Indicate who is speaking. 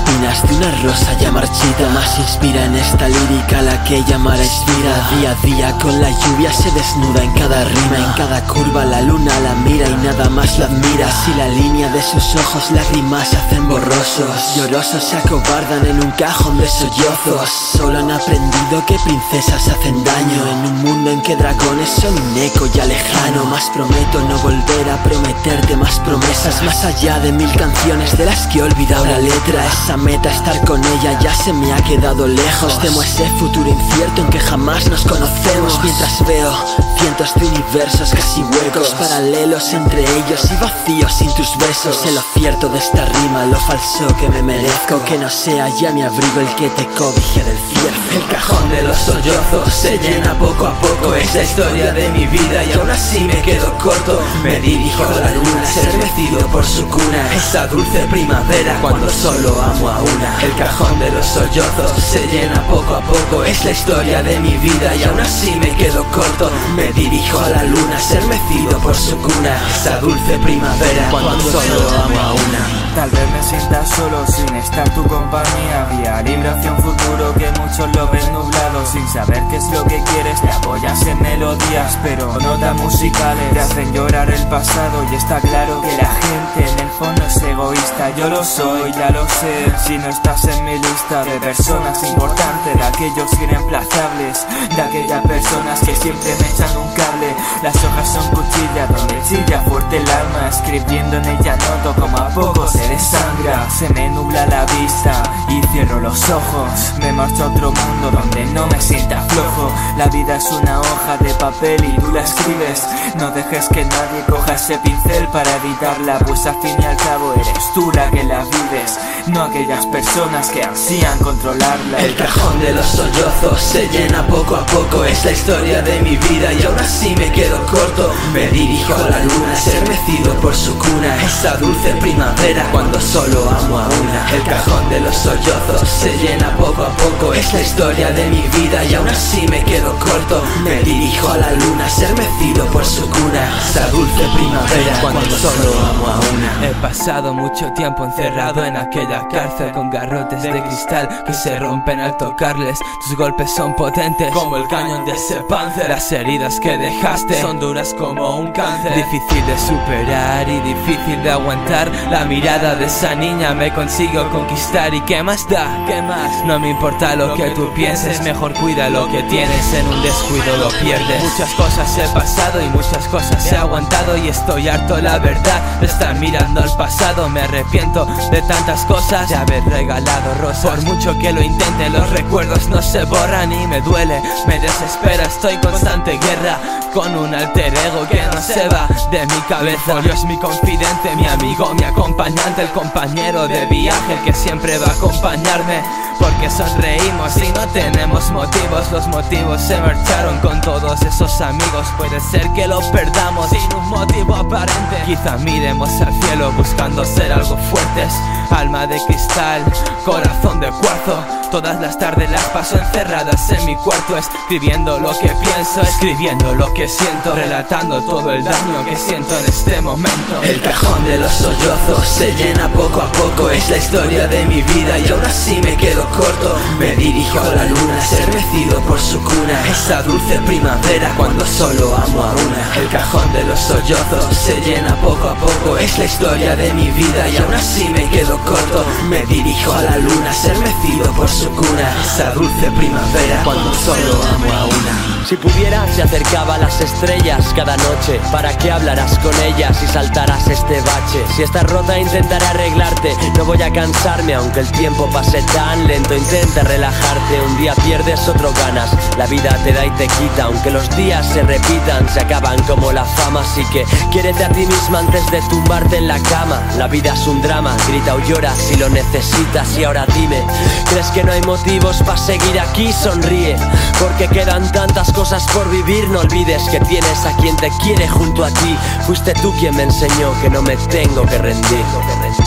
Speaker 1: espinas de una rosa ya marchita. Más inspira en esta lírica la que llamará inspira. Día a día con la lluvia se desnuda en cada rima. En cada curva la luna la mira y nada más la admira. Si la línea de sus ojos lágrimas se hacen borrosos, llorosos se acobardan en un cajón de sollozos. Solo han aprendido que princesas hacen daño en un mundo en que dragones son un eco ya lejano. Más prometo no volver a prometerte más promesas, más allá de 1000 canciones de las que he olvidado la letra. Esa meta, estar con ella, ya se me ha quedado lejos. Temo ese futuro incierto en que jamás nos conocemos. Mientras veo cientos de universos casi huecos, paralelos entre ellos y vacíos sin tus besos. Sé lo cierto de esta rima, lo falso que me merezco, que no sea ya mi abrigo el que te cobije del cierzo.
Speaker 2: El cajón de los sollozos se llena poco a poco. Es la historia de mi vida y aún así me quedo corto. Me dirijo a la luna, estremecido por su cuna. Esa dulce primavera cuando solo amo a una. El cajón de los sollozos se llena poco a poco. Es la historia de mi vida y aún así me quedo corto. Me dirijo a la luna, estremecido por su cuna. Esa dulce primavera cuando solo amo a una.
Speaker 3: Tal vez me sienta solo sin estar tu compañía. Vía libre hacia un futuro que muchos lo ven nublado. Sin saber qué es lo que quieres, te apoyas en melodías, pero notas musicales te hacen llorar el pasado. Y está claro que la gente en el fondo es egoísta. Yo lo soy, ya lo sé. Si no estás en mi lista de personas importantes, de aquellos irreemplazables, de aquellas personas que siempre me echan un cable. Las hojas son cuchillas donde chilla fuerte el alma. Escribiendo en ella noto como a poco se desangra. Se me nubla la vista y cierro los ojos. Me marcho a otro mundo donde no me sienta flojo. La vida es una hoja de papel y tú la escribes. No dejes que nadie coja ese pincel para editarla, pues al fin y al cabo eres tú la que la vives, no aquellas personas que ansían controlarla.
Speaker 2: El cajón de los sollozos se llena poco a poco. Es la historia de mi vida y aún así me quedo corto. Me dirijo a la luna, estremecido por su cuna. Esa dulce primavera cuando solo amo a una. El cajón de los sollozos se llena poco a poco. Es la historia de mi vida y aún así me quedo corto. Me dirijo a la luna, estremecido por su cuna. Esa dulce primavera cuando solo amo a una.
Speaker 4: He pasado mucho tiempo encerrado en aquella cárcel, con garrotes de cristal que se rompen al tocarles. Tus golpes son potentes como el cañón de ese Panzer. Las heridas que dejaste son duras como un cáncer. Difícil de superar y difícil de aguantar. La mirada de esa niña me consigo conquistar. ¿Y qué más da? ¿Qué más? No me importa lo que tú pienses, mejor cuida lo que tienes. En un descuido lo pierdes. Muchas cosas he pasado y muchas cosas he aguantado, y estoy harto, la verdad, de estar mirando al pasado. Me arrepiento de tantas cosas, de haber regalado rosas. Por mucho que lo intente, los recuerdos no se borran y me duele, me desespera. Estoy en constante guerra con un alter ego que no se va de mi cabeza. Dios, mi confidente, mi amigo, mi acompañante, el compañero de viaje, el que siempre va a acompañarme. Porque sonreímos y no tenemos motivos. Los motivos se marcharon con todos esos amigos. Puede ser que lo perdamos sin un motivo aparente. Quizá miremos al cielo buscando ser algo fuertes. Alma de cristal, corazón de cuarzo. Todas las tardes las paso encerradas en mi cuarto, escribiendo lo que pienso, escribiendo lo que siento, relatando todo el daño que siento en este momento.
Speaker 2: El cajón de los sollozos se llena poco a poco. Es la historia de mi vida y aún así me quedo corto. Me dirijo a la luna, estremecido por su cuna. Esa dulce primavera cuando solo amo a una. El cajón de los sollozos se llena poco a poco. Es la historia de mi vida y aún así me quedo corto. Me dirijo a la luna, estremecido por su cuna. Esa dulce primavera cuando solo amo a una.
Speaker 1: Si pudiera, se acercaba a las estrellas cada noche para que hablaras con ellas y saltaras este bache. Si estás rota, intentaré arreglarte. No voy a cansarme aunque el tiempo pase tan lento. Intenta relajarte, un día pierdes, otro ganas. La vida te da y te quita, aunque los días se repitan, se acaban como la fama. Así que quiérete a ti misma antes de tumbarte en la cama. La vida es un drama, grita o llora si lo necesitas. Y ahora dime, ¿crees que no hay motivos para seguir aquí? Sonríe, porque quedan tantas cosas por vivir. No olvides que tienes a quien te quiere junto a ti. Fuiste tú quien me enseñó que no me tengo que rendir.